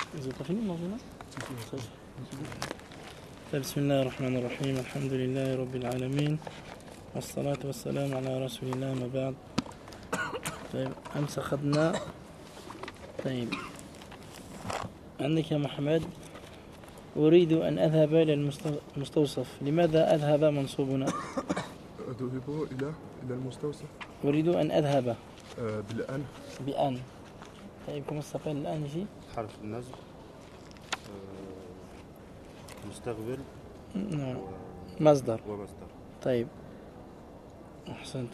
Vous avez pas fini de manger là? بسم الله الرحمن الرحيم الحمد لله رب العالمين والصلاة والسلام على رسول الله ما بعد. طيب أمس أخذنا. طيب عندك يا محمد أريد أن أذهب إلى المستوصف. لماذا أذهب منصوب هنا؟ أذهب إلى المستوصف. أريد أن أذهب بالآن. بأن. طيب كما s'appelle الآن ici؟ حرف النصب مستقبل. نعم مصدر ومصدر. طيب أحسنت.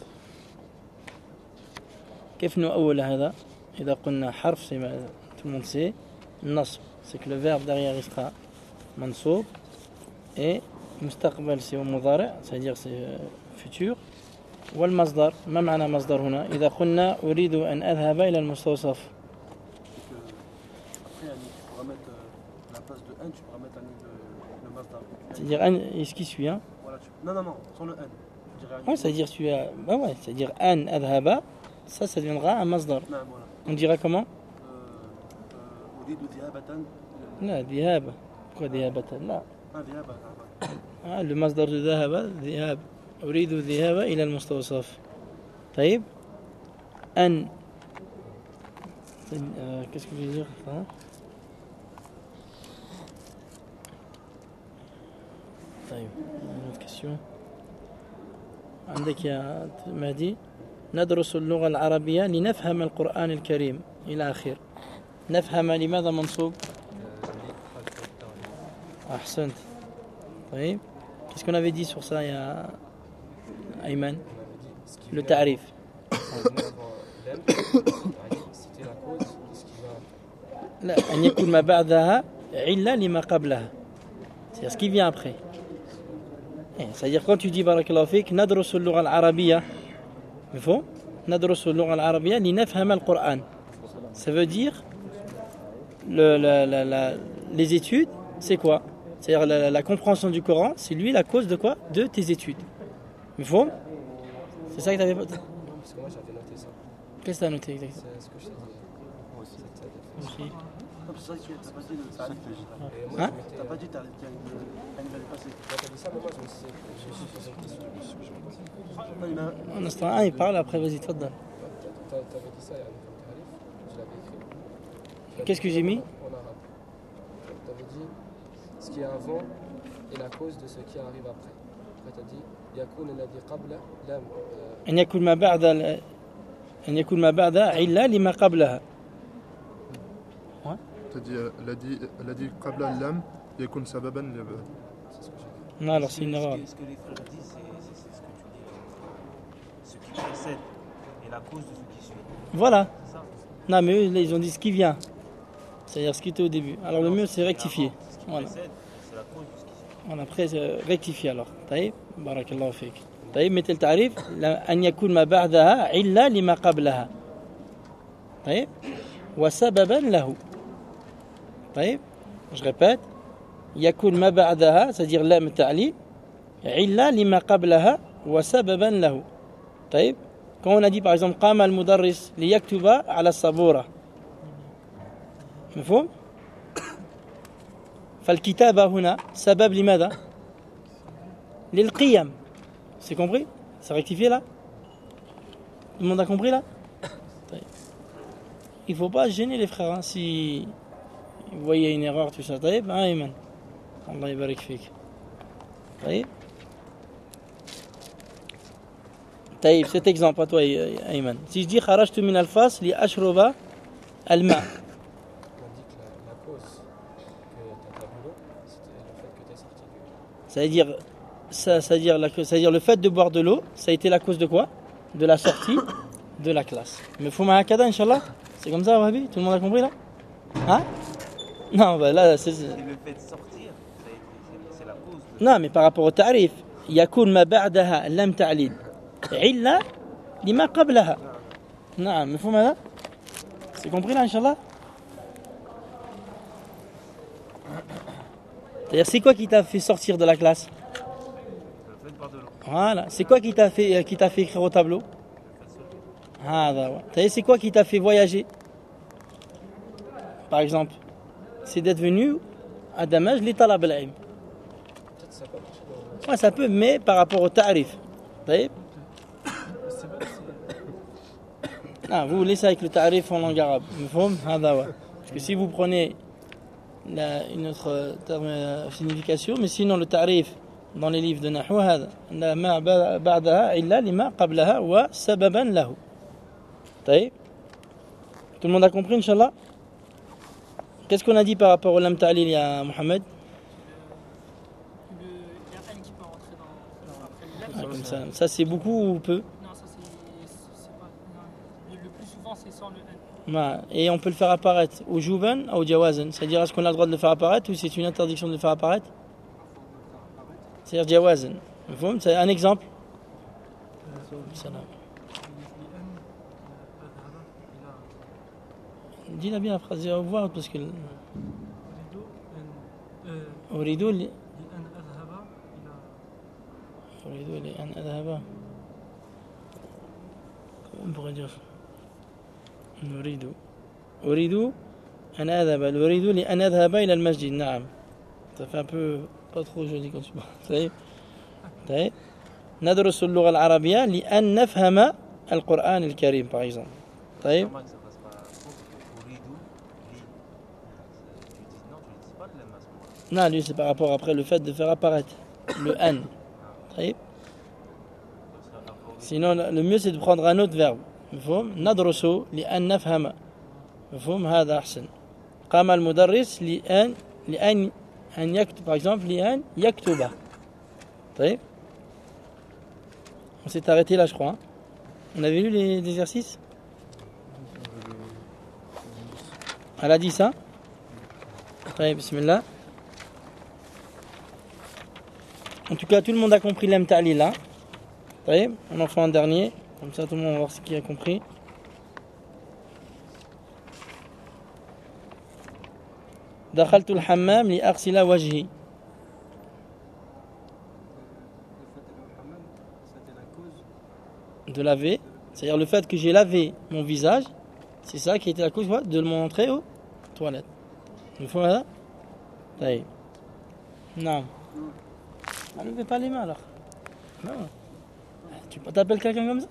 كيف نؤول هذا؟ إذا قلنا حرف c'est tout le monde sait النصب c'est que le verbe derrière il sera منصوب et مستقبل c'est au مضارع c'est-à-dire c'est futur. والمصدر ما معنى مصدر هنا؟ إذا قلنا أريد أن أذهب إلى المستوصف. C'est-à-dire an, ce qui suit hein? Voilà, non, sans le an. Ouais, c'est-à-dire tu as ouais, c'est-à-dire an adhaba, ça deviendra un masdar. Non, voilà. On dira comment? أريد ذهابة. لا ذهاب. Pourquoi ذهابة؟ لا. ذهابة. Le masdar de ذهب ذهاب. أريد الذهاب إلى المستوصف. طيب an qu'est-ce que je veux dire ça? طيب une autre question. عندك يا مهدي ندرس اللغة العربية لنفهم القرآن الكريم إلى آخر. نفهم لماذا منصوب؟ أحسنت. طيب qu'est-ce qu'on avait dit sur ça يا أيمن؟ Le تعريف. لا أن يكون ما بعدها علة لما قبلها. C'est ce qui vient après. C'est-à-dire quand tu dis barakallahu fik ندرس اللغة العربية مفهوم؟ ندرس اللغة العربية لنفهم القرآن. Ça veut dire les études, c'est quoi? C'est-à-dire la compréhension du Coran, c'est lui la cause de quoi? De tes études. مفهوم؟ C'est ça que tu avais. Non, parce que moi j'avais noté ça. Qu'est-ce que tu as noté exactement? C'est ce que je t'ai dit. Moi aussi. Aussi. Non, c'est ça que tu n'as pas dit le tarif. Hein? Tu n'as pas dit qu'il allait passer. Tu as dit ça, mais moi je me suis posé une question. Un instant, il parle, après vas-y, toi dedans. Tu avais dit ça, il y a un tarif. Je l'avais écrit. Qu'est-ce que j'ai mis? En arabe. Tu avais dit ce qui est avant est la cause de ce qui arrive après. Après tu as dit يكون الذي قبل لم أن يكون ما بعد علة لما قبلها. C'est-à-dire الذي قبل اللام يكون سببا Non, alors c'est une erreur. Ce que les frères disent, c'est ce que tu dis. Ce qui précède est la cause de ce qui suit. Voilà. C'est ça? Non, mais eux, ils ont dit ce qui vient. C'est-à-dire ce qui était au début. Alors le mieux, c'est rectifier. Ce qui Voilà. précède, c'est la cause de ce qui suit. Voilà, après, rectifier alors. طيب بارك الله فيك. طيب مثل التعريف أن يكون ما بعدها علة لما قبلها. طيب وسببا له. طيب je répète يكون ما بعدها c'est-à-dire لام التعليل علة لما قبلها وسببا له. طيب quand on a dit par exemple قام المدرس ليكتب على السبورة مفهوم؟ فالكتابة هنا سبب لماذا؟ للقيم. C'est compris? C'est rectifié là? Tout le monde a compris là? Il ne faut pas gêner les frères hein, si vous voyez une erreur tout ça. طيب أيمن الله يبارك فيك. طيب طيب cet exemple à toi أيمن. Si je dis خرجت من الفصل لأشرب الماء. C'est-à-dire le fait de boire de l'eau, ça a été la cause de quoi? De la sortie de la classe. Mais faut m'accorder, Inch'Allah. C'est comme ça, Wahabi? Tout le monde a compris là? Hein? Non, bah là, c'est. Le fait de sortir, c'est la cause. Non, mais par rapport au tarif, يكون ما بعدها لم تعليل علة لما قبلها. نعم مفهوم هذا؟ C'est compris là, Inch'Allah? C'est-à-dire, c'est quoi qui t'a fait sortir de la classe? Voilà. C'est quoi qui t'a fait écrire au tableau? Ah, c'est quoi qui t'a fait voyager? Par exemple, c'est d'être venu à Damaj li talab al-ilm. Peut-être que ça peut marcher dans Ouais, ça peut, mais par rapport au tarif. طيب. Ah, vous laissez avec le tarif en langue arabe. مفهوم؟ هذا هو. Parce que si vous prenez une autre signification, mais sinon le tarif dans les livres de Nahou هذا ما بعدها إلا لما قبلها وسببا له. طيب. Tout le monde a compris, Inch'Allah? Qu'est-ce qu'on a dit par rapport au lam ta'lil, ya Mohamed? Le haine qui peut rentrer dans après le lam. Comme ça c'est beaucoup ou peu? Non, ça c'est pas. Non. Le plus souvent c'est sans le haine. Ouais. Et on peut le faire apparaître au jouban ou au jawazan. C'est-à-dire, est-ce qu'on a le droit de le faire apparaître ou c'est une interdiction de le faire apparaître? C'est-à-dire jawazan. C'est un exemple. Salam. Dis-la bien la phrase, on voit parce que. أريد لأن أذهب. On pourrait dire. أريد أن أذهب لأن أذهب إلى المسجد. نعم. Ça fait un peu pas trop joli quand tu parles. طيب. ندرس اللغة العربية لأن نفهم القرآن الكريم par exemple. طيب. Non, lui c'est par rapport après le fait de faire apparaître le an. طيب. Sinon le mieux c'est de prendre un autre verbe. مفهوم؟ ندرس لأن نفهم. مفهوم؟ هذا أحسن. قام المدرس لأن يكتب par exemple لأن يكتب. طيب. On s'est arrêté là je crois. Hein. On avait lu les exercices? Elle a dit ça? طيب بسم الله. En tout cas, tout le monde a compris l'am ta'lil là. On en fait un dernier. Comme ça, tout le monde va voir ce qu'il a compris. دخلت الحمام لأغسل وجهي. De laver. C'est-à-dire le fait que j'ai lavé mon visage, c'est ça qui était la cause de le montrer aux toilettes. Il faut ça? طيب. Non. Ne levez pas les mains alors. Non. Tu t'appelles quelqu'un comme ça?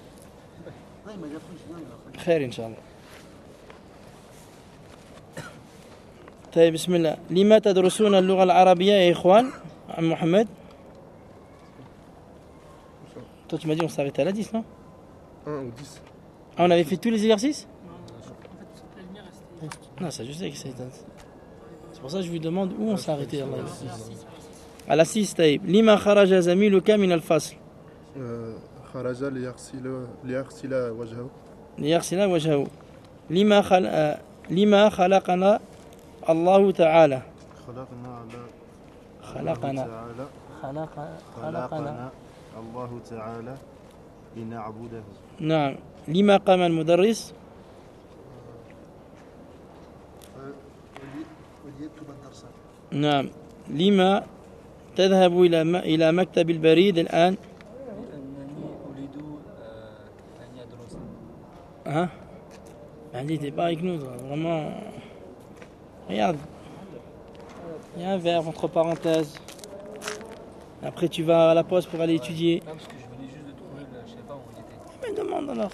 خير إن شاء الله. طيب بسم الله. لما تدرسون اللغة العربية يا إخوان؟ عم محمد. Toi tu m'as dit on s'arrêtait à la 10 non? 1 ou 10. Ah on avait fait tous les exercices? En fait, la lumière restait. Non ça je sais que c'est pour ça que je lui demande où on s'est arrêté. À la 6 طيب. لما خرج زميلك من الفصل؟ خرج ليغسل وجهه. ليغسل وجهه. لما خلقنا الله تعالى. خلقنا الله تعالى لنعبده. نعم. لما قام المدرس؟ وليكتب الدرس. نعم. لما تذهب إلى مكتب البريد الآن؟ لأنني أريد أن يدرس. Hein? Andy, t'es pas avec nous, toi. Vraiment. Regarde. Il y a un verbe entre parenthèses. Après, tu vas à la poste pour aller étudier. Non, parce que je venais juste de trouver, je sais pas où il était. Mais demande alors.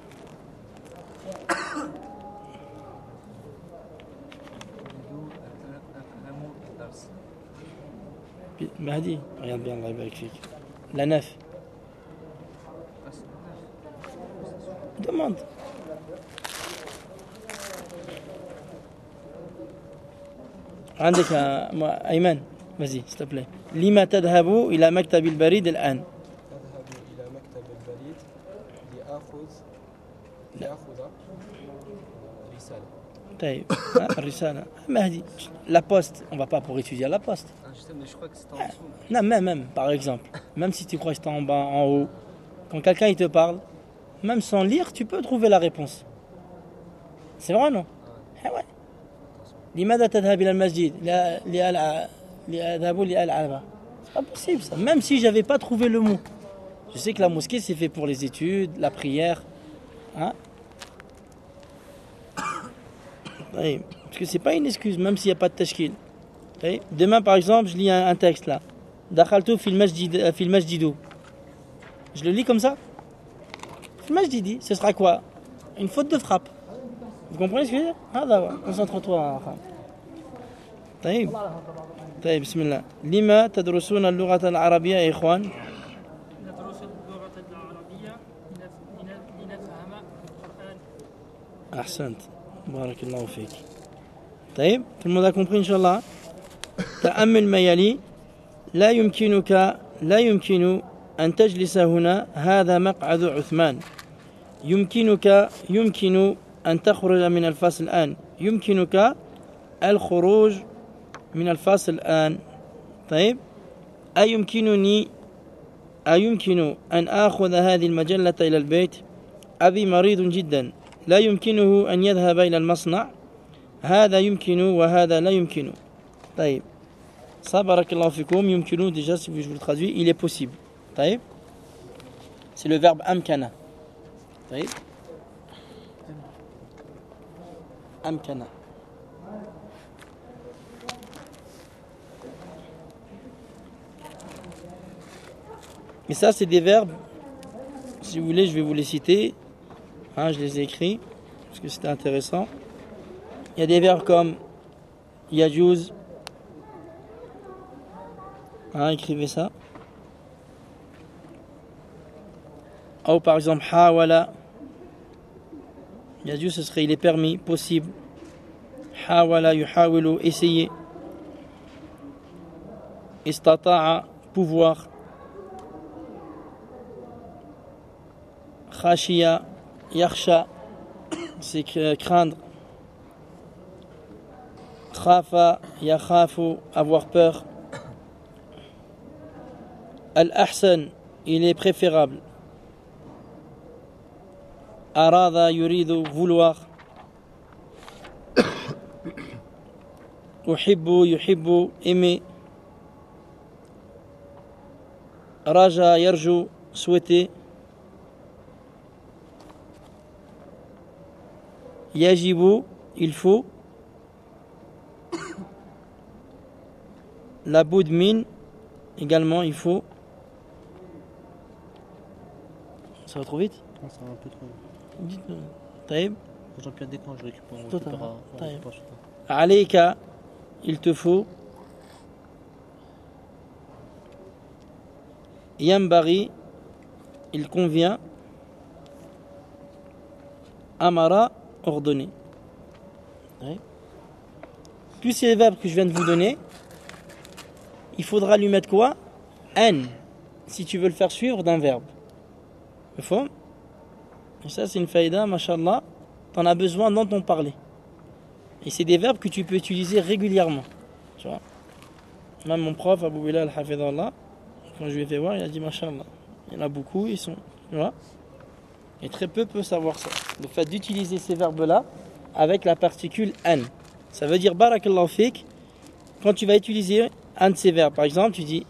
Mahdi, regarde bien le vérifique. La 9. Demande. عندك أيمن vas-y s'il te plaît. لما تذهب إلى مكتب البريد الآن؟ أذهب إلى مكتب البريد لآخذ رسالة. طيب الرسالة Mahdi, la poste, on va pas pour étudier à la poste. Je sais, mais je crois que c'était en dessous. Non, même, par exemple, même si tu crois que c'est en bas, en haut, quand quelqu'un il te parle, même sans lire, tu peux trouver la réponse. C'est vrai, non? Ah ouais. لماذا تذهب إلى المسجد؟ لأذهب لألعب. C'est pas possible ça. Même si j'avais pas trouvé le mot. Je sais que la mosquée c'est fait pour les études, la prière. Hein? طيب Parce que c'est pas une excuse, même s'il n'y a pas de tashkil. Okay? Demain, par exemple, je lis un texte là. Dakhaltu fil masjidu. Je le lis comme ça. Fil majdidi, ce sera quoi? Une faute de frappe. Vous comprenez ce que je veux dire? Ah d'accord, concentre-toi. طيب طيب بسم الله. لما تدرسون اللغة العربية يا إخوان؟ ندرس اللغة العربية لنفهم القرآن. أحسنت بارك الله فيك. طيب tout le monde a compris إن شاء الله. تأمل ما يلي. لا يمكن أن تجلس هنا، هذا مقعد عثمان. يمكن أن تخرج من الفصل الآن. يمكنك الخروج من الفصل الآن. طيب أيمكن أن آخذ هذه المجلة إلى البيت؟ أبي مريض جدا، لا يمكنه أن يذهب إلى المصنع. هذا يمكن وهذا لا يمكن. طيب ça barakallahu fikoum, yumkinu, déjà si je vous le traduis, il est possible. طيب c'est le verbe amkana. طيب amkana. Et ça, c'est des verbes, si vous voulez, je vais vous les citer. Hein, je les ai écrits, parce que c'était intéressant. Il y a des verbes comme yajuz. Hein, écrivez ça. Ou par exemple, hawala. Yajuz, ce serait il est permis, possible. Hawala, yuhawilu, essayer. Istata'a, pouvoir. Khashiya, yakhsha, c'est craindre. Khafa, yakhafu, avoir peur. Al-ahsan, il est préférable. Arada, yuridu, vouloir. Uhibbu, yuhibbu, aimer. Raja, yarju, souhaiter. Yajibu, il faut. La boudmin, également, il faut. Ça va trop vite? Non, ça va un peu trop. Dites-nous. Taïb. Jean-Pierre, dès quand je récupère, on Total. récupérera. Taïb. Alayka, il te faut. Yambari, il convient. Amara, ordonné. Ouais. Tous ces verbes que je viens de vous donner, il faudra lui mettre quoi? An, si tu veux le faire suivre d'un verbe. Mafhoum? Et ça, c'est une faïda, mashallah, t'en as besoin dans ton parler. Et c'est des verbes que tu peux utiliser régulièrement. Tu vois? Même mon prof, Abou Bilal, hafidhallah, quand je lui ai fait voir, il a dit, mashallah, il y en a beaucoup, ils sont. Tu vois? Et très peu peuvent savoir ça. Le fait d'utiliser ces verbes-là avec la particule an. Ça veut dire barakallahu fik. Quand tu vas utiliser un de ces verbes, par exemple, tu dis,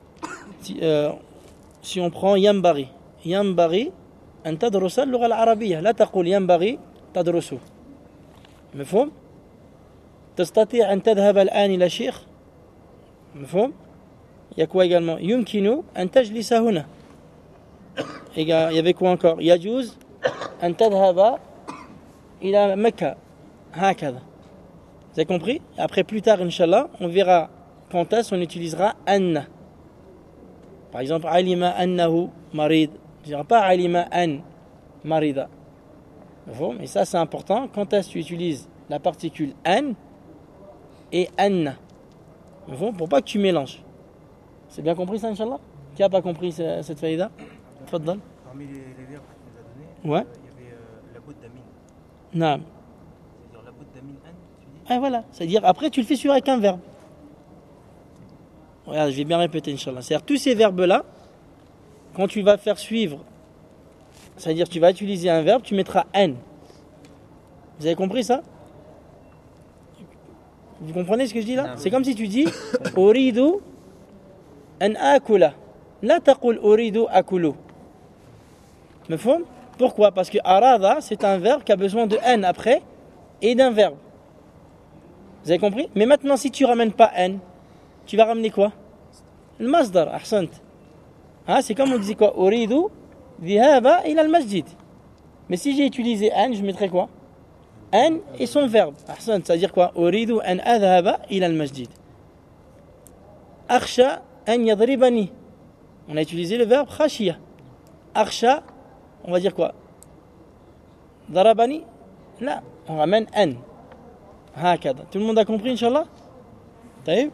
si on prend yambari. Yambari, an tadrusa al-lugha al-arabiyya. La taqul yambari tadrusu. مفهوم؟ تستطيع أن تذهب الآن إلى شيخ؟ مفهوم؟ Il y a quoi également? يمكن أن تجلس هنا. Il y avait quoi encore? يجوز أن تذهب إلى مكة. هكذا. Vous avez compris? Après, plus tard, Inch'Allah, on verra quand est-ce qu'on utilisera anna. Par exemple, alima annahu marid. On ne dira pas alima an marida. Et ça, c'est important. Quand est-ce que tu utilises la particule an et anna? Pour pas que tu mélanges. C'est bien compris ça, Inch'Allah? Qui n'a pas compris cette faïda? Tfaddal. Parmi les verbes que tu nous as donnés, Ouais. il y avait la bout d'amin. Naam. C'est-à-dire la bout d'amin an, tu dis? Ah voilà, c'est-à-dire après tu le fais suivre avec un verbe. Regarde, je vais bien répéter, Inch'Allah. C'est-à-dire tous ces verbes-là, quand tu vas faire suivre, c'est-à-dire tu vas utiliser un verbe, tu mettras an. Vous avez compris ça? Vous comprenez ce que je dis là? C'est comme si tu dis Uridu an akula. La taqul uridu akulu. Mafhoum? Pourquoi? Parce que arada, c'est un verbe qui a besoin de an après et d'un verbe. Vous avez compris? Mais maintenant, si tu ramènes pas an, tu vas ramener quoi? Le masdar, ahsant. Ah, c'est comme on disait quoi? Uridu dhihaba ila al-masjid. Mais si j'ai utilisé an, je mettrais quoi? An et son verbe. Ahsant, c'est-à-dire quoi? Uridu an adhaba ila al-masjid. Akhsha an yadribani. On a utilisé le verbe khashiya. Akhsha, on va dire quoi? Darabani? Là, on ramène an. Hakada. Tout le monde a compris, Inch'Allah? Taïb?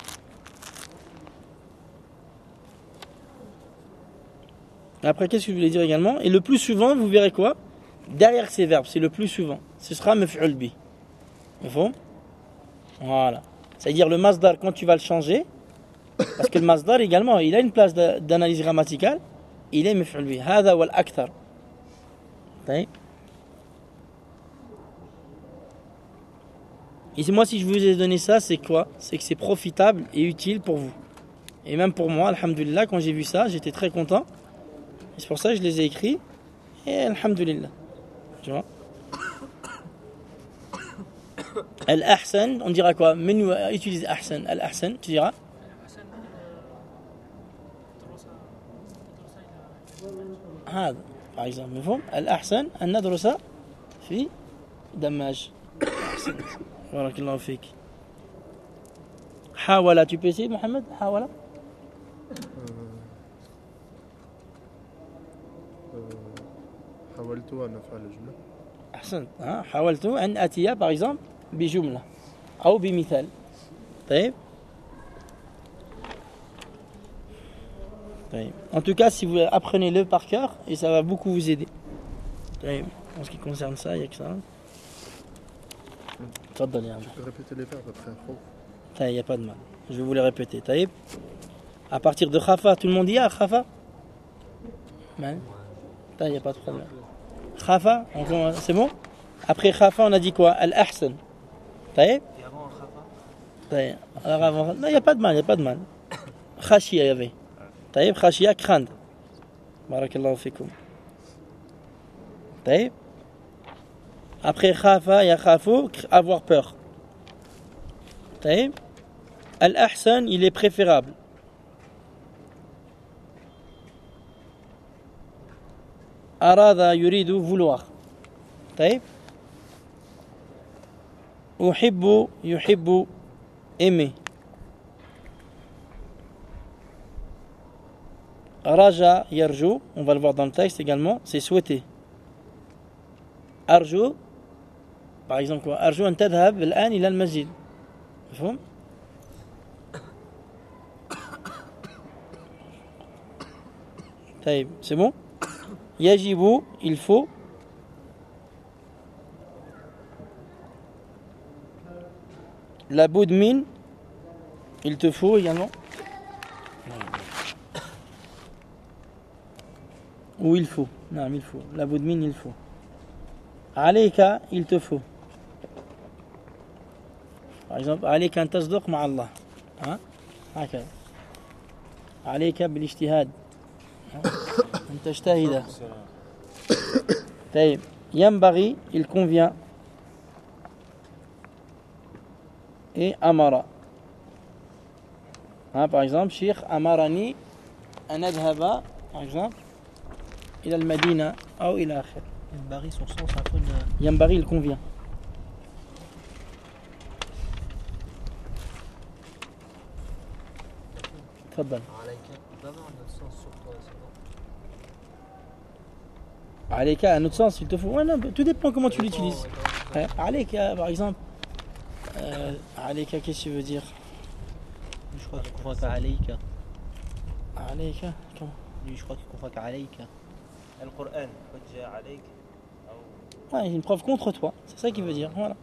Après, qu'est-ce que je voulais dire également? Et le plus souvent, vous verrez quoi? Derrière ces verbes, c'est le plus souvent. Ce sera maf'ul bi. Voilà. C'est-à-dire le masdar, quand tu vas le changer, parce que le masdar également, il a une place d'analyse grammaticale, il est maf'ul bi. Hada wal akthar. Taïb? Et moi, si je vous ai donné ça, c'est quoi? C'est que c'est profitable et utile pour vous. Et même pour moi, alhamdoulilah, quand j'ai vu ça, j'étais très content. Et c'est pour ça que je les ai écrits. Et alhamdoulilah. Tu vois? Al-ahsan, on dira quoi? Mais nous, utilise ahsan. Al-ahsan, tu diras? هذا par exemple. مفهوم؟ الأحسن أن ندرس في دماج. بارك الله فيك. حاول tu peux essayer Mohamed حاول حاولت أن أفعل جملة. أحسنت. حاولت أن أتي par exemple بجملة أو بمثال. طيب. En tout cas, si vous apprenez-le par cœur, et ça va beaucoup vous aider. En ce qui concerne ça, il n'y a que ça. Tu peux répéter les verbes après un il n'y a pas de mal. Je vais vous les répéter. Taïb. À partir de Khafa, tout le monde dit ah Khafa? Il n'y a pas de problème. Khafa, c'est bon? Après Khafa, on a dit quoi? Al-Ahsan. Taïb. Et avant Khafa? Taïb. Alors avant, il n'y a pas de mal, il n'y a pas de mal. Khashia, il y avait. طيب خشية craindre. بارك الله فيكم. طيب. Après khafa, yakhafu, avoir peur. طيب. Al-ahsan, il est préférable. Arada yuridu, vouloir. طيب. Uhibbu, yuhibbu, aimer. Raja, yarju, on va le voir dans le texte également, c'est souhaiter. Arju, par exemple quoi? Arju an tadhhab al-an ila al-masjid. مفهوم؟ طيب, c'est bon? Yajibu, il faut. La boud min, il te faut également. Ou il faut. Non, il faut. La boud min, il faut. Alayka, il te faut. Par exemple, alayka an tasduq ma Allah. هكذا. عليك بالاجتهاد. أن تجتهد. طيب. ينبغي, il convient. Et amara. Par exemple, Cheikh amarani an adhaba, par exemple, إلى المدينة أو إلى آخر. ينبغي son sens عفوا. ينبغي, il convient. تفضل. عليك a un autre sens, il te faut. Ouais, non, tout dépend comment tu l'utilises. عليك, par exemple. عليك, qu'est-ce que tu veux dire? Je crois qu'il confond avec عليك. عليك, comment? Lui, je crois qu'il confond avec عليك. القرآن حجة عليك أو Ouais, une preuve contre toi. C'est ça qu'il veut dire. Voilà.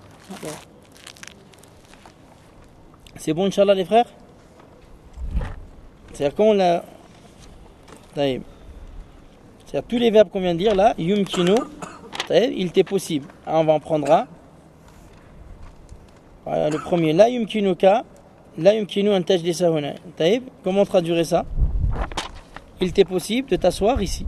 C'est bon, Inch'Allah, les frères? C'est-à-dire qu'on l'a. C'est-à-dire tous les verbes qu'on vient de dire là, yumkinu, il t'est possible. On va en prendre un. Voilà, le premier, la yumkinuka, la yumkinu an tajlisa huna. Comment traduire ça? Il t'est possible de t'asseoir ici.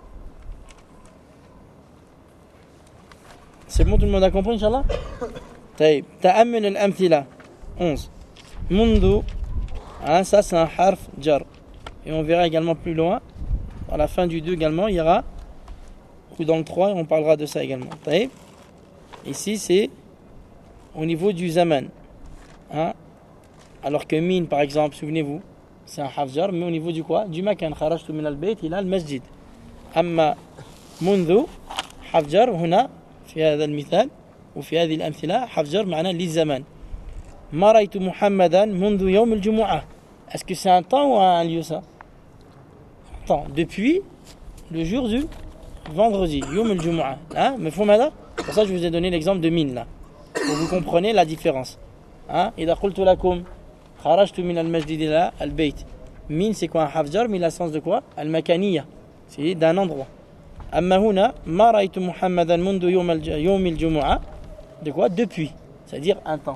C'est bon, tout le monde a compris, Inch'Allah? طيب تأمل الأمثلة 11 منذ hein, ça c'est un harf jar et on verra également plus loin à la fin du 2 également il y aura ou dans le 3 on parlera de ça également طيب ici c'est au niveau du zaman hein? Alors que min par exemple souvenez-vous c'est un harf jar mais au niveau du quoi du makan kharajtu min al-bayt ila al-masjid amma منذ حرف جر هنا في هذا المثال وفي هذه الأمثلة حرف جر معناه للزمان ما رأيت محمدا منذ يوم الجمعة. Est-ce que c'est un temps ou un lieu ça? Un temps. Depuis le jour du vendredi. يوم الجمعة. Hein? مفهوم هذا? Pour ça je vous ai donné l'exemple de min là. Pour vous comprenez la différence. Hein? إذا قلت لكم خرجت من المسجد إلى البيت. Min c'est quoi un حرف جر mais il a le sens de quoi? المكانية. C'est d'un endroit. أما هنا ما رأيت محمدا منذ يوم الجمعة. De quoi? Depuis. C'est-à-dire un temps.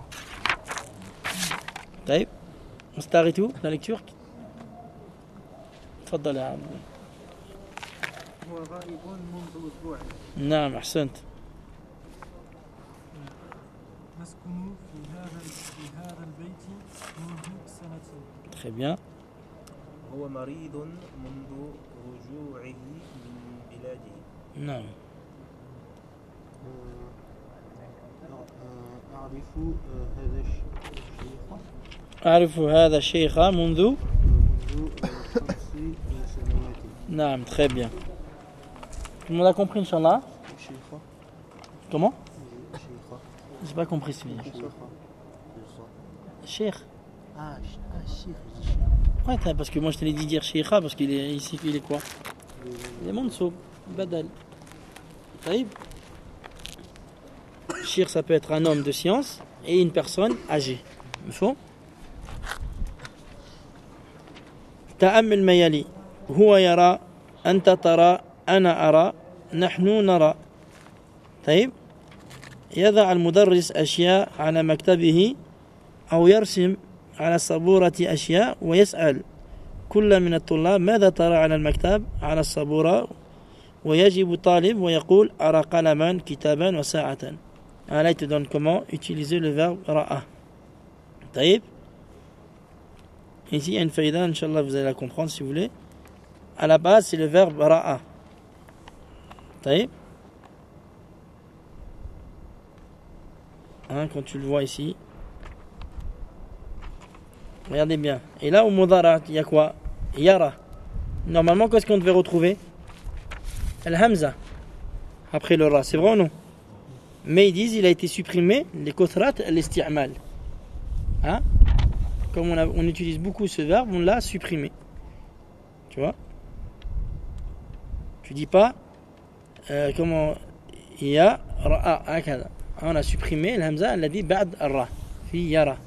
طيب مستغرتوا la lecture تفضل يا عبد هو غائب منذ أسبوع. نعم أحسنت نسكن في هذا البيت منذ سنتين. très bien هو مريض منذ رجوعه من بلاده. نعم أعرف هذا الشيخ أعرف هذا الشيخ منذ 5 سنوات. نعم très bien tout le monde a compris Inch'Allah شيخة comment شيخة j'ai pas compris celui-là Cheikh الشيخ ouais parce que moi je te l'ai dit dire Cheikha parce qu'il est ici il est quoi il est mansoub badal طيب Cheikh ça peut être un homme de science et une personne âgée مفهوم تأمل ما يلي هو يرى أنت ترى أنا أرى نحن نرى طيب يضع المدرس أشياء على مكتبه أو يرسم على السبورة أشياء ويسأل كل من الطلاب ماذا ترى على المكتب على السبورة ويجب طالب ويقول أرى قلما كتابا وساعة. Là, il te donne comment utiliser le verbe ra'a. طيب ici il y a une faïda, Inch'Allah vous allez la comprendre si vous voulez. À la base c'est le verbe ra'a. طيب hein, quand tu le vois ici regardez bien et là au mudara il y a quoi yara. Normalement qu'est-ce qu'on devait retrouver al-hamza après le ra, c'est vrai ou non? Mais ils disent il a été supprimé les kothrat al-isti'mal hein? Comme on utilise beaucoup ce verbe on l'a supprimé tu vois tu dis pas comment ya ra'a hakada on a supprimé l'hamza alladhi ba'd ar-ra fi yara.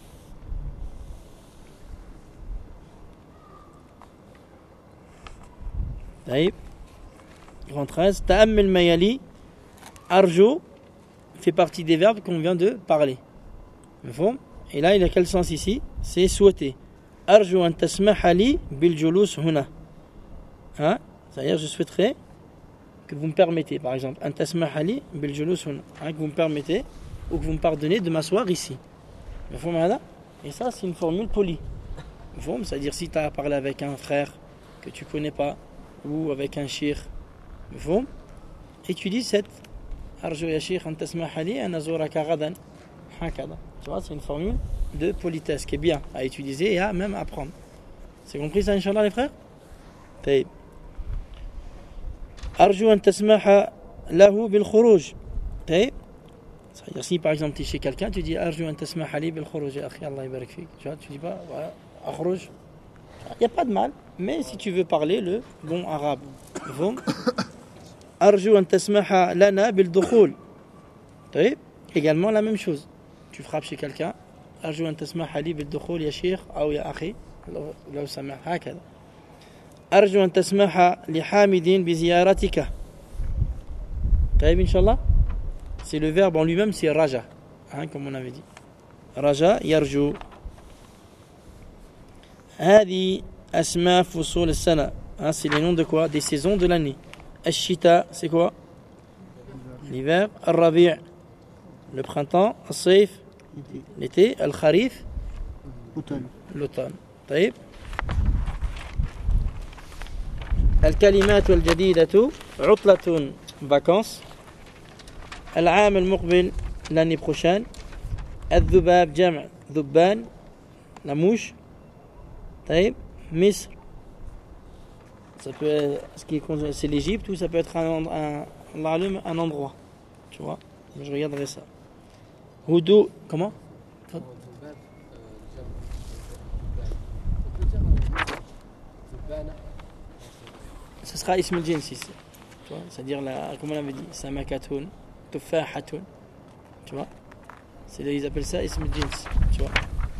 طيب grand 13 تأمل ما يلي arju fait partie des verbes qu'on vient de parler. Et là il a quel sens ici? C'est souhaiter. arju an tasmaha li bil julus huna hein? C'est-à-dire je souhaiterais que vous me permettez par exemple an tasmaha li bil julus huna hein? Que vous me permettez ou que vous me pardonnez de m'asseoir ici. Et ça c'est une formule polie. C'est-à-dire si tu as parlé avec un frère que tu connais pas ou avec un shir et tu dis cette arju ya shir an tasmaha li an azuraka gadan hakada. Tu vois c'est une formule de politesse qui est bien à utiliser et à même apprendre. C'est compris ça Inch'Allah les frères? طيب arju an tasmaha lahu bil khuruj. طيب c'est-à-dire si par exemple tu es chez quelqu'un tu dis arju an tasmaha li bil khuruj ya akhi Allah yabarak fik. Tu vois tu dis pas voilà akhruj. Il n'y a pas de mal mais si tu veux parler le bon arabe arju an tasmaha lana bil dukhul. طيب également la même chose tu frappes chez quelqu'un أرجو أن تسمح لي بالدخول يا شيخ أو يا أخي لو سمح هكذا أرجو أن تسمح لحامد بزيارتك. طيب إن شاء الله c'est le verbe en lui-même c'est raja hein, comme on avait dit raja يرجو. هذه أسماء فصول السنة hein, c'est les noms de quoi? Des saisons de l'année. الشتاء c'est quoi? L'hiver. الربيع le printemps, الصيف l'été, الخريف Automne. l'automne. طيب. الكلمات الجديدة عطلة vacances. العام المقبل l'année prochaine. الذباب جمع ذبان la mouche. طيب. مصر ça peut être, c'est l'Égypte ou ça peut être un endroit, tu vois. Je regarderai ça. Houdou, comment? الذباب جمع ذبان. On peut dire ذبانة. Ce sera ism al-jins ici, tu vois, c'est-à-dire comme on avait dit, samakatun, tufahatun, tu vois. Ils appellent ça ism al-jins, tu vois.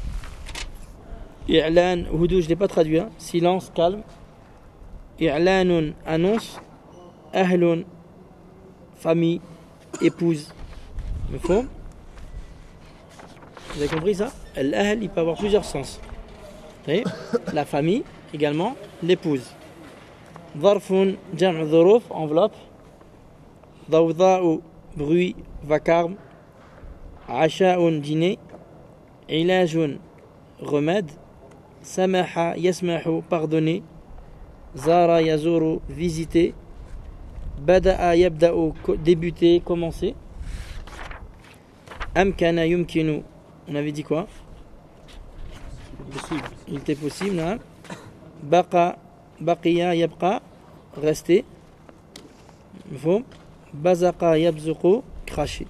I'lan, houdou, je l'ai pas traduit, hein. Silence, calme. I'lanun, annonce. Ahlun, famille, épouse. Me faut. Vous avez compris ça? L'ahl, il peut avoir plusieurs sens. La famille, également, l'épouse. ظرف جمع ظروف enveloppe. ضوضاء bruit vacarme. عشاء dîner. علاج remède. سمح يسمح pardonner. زار يزور visiter. بدأ يبدأ débuter commencer. أمكن يمكن on avait dit quoi? Possible. Il était possible, hein? بقى بقي يبقى rester. مفهوم. بزق يبزق cracher.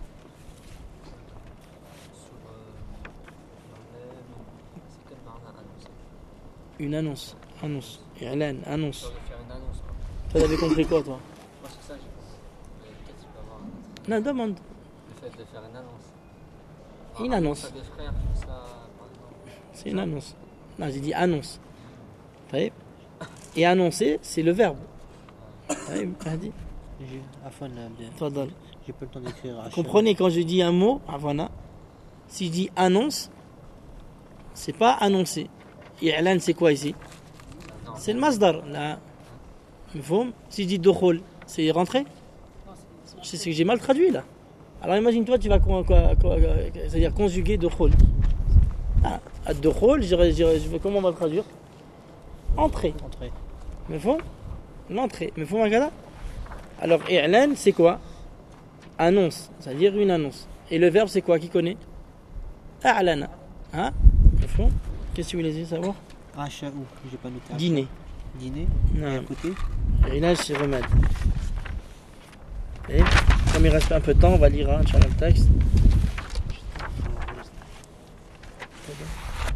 Une annonce. Annonce. إعلان. Annonce. On va faire une annonce. Toi, t'avais compris quoi, toi? Moi, c'est ça, peut-être tu peux avoir Non, demande. le fait de faire une annonce. Une annonce. Ça des frères, tout ça, par exemple. C'est une annonce. Non, j'ai dit annonce. طيب. Et annoncer, c'est le verbe. طيب. هادي. Afan, تفضل. j'ai pas le temps d'écrire. Comprenez, quand je dis un mot, voilà. Si je dis annonce, c'est pas annoncer. إعلان, c'est quoi ici? C'est le masdar. Là. مفهوم. Si je dis دخول, c'est rentrer. C'est ce que j'ai mal traduit là. Alors imagine-toi, tu vas c'est-à-dire conjuguer دخول. Ah, الدخول, comment on va le traduire? Entrer. Entrée. مفهوم. L'entrée. مفهوم هكذا. Alors إعلان, c'est quoi? Annonce, c'est-à-dire une annonce. Et le verbe, c'est quoi? Qui connaît? أعلن. Hein? مفهوم. Qu'est-ce que vous voulez savoir? Acha où? J'ai pas noté. Acha. Dîner. Dîner. Et à Non. côté. Rilage, c'est remède. Et comme il reste un peu de temps, on va lire, hein, Inch'Allah, le texte.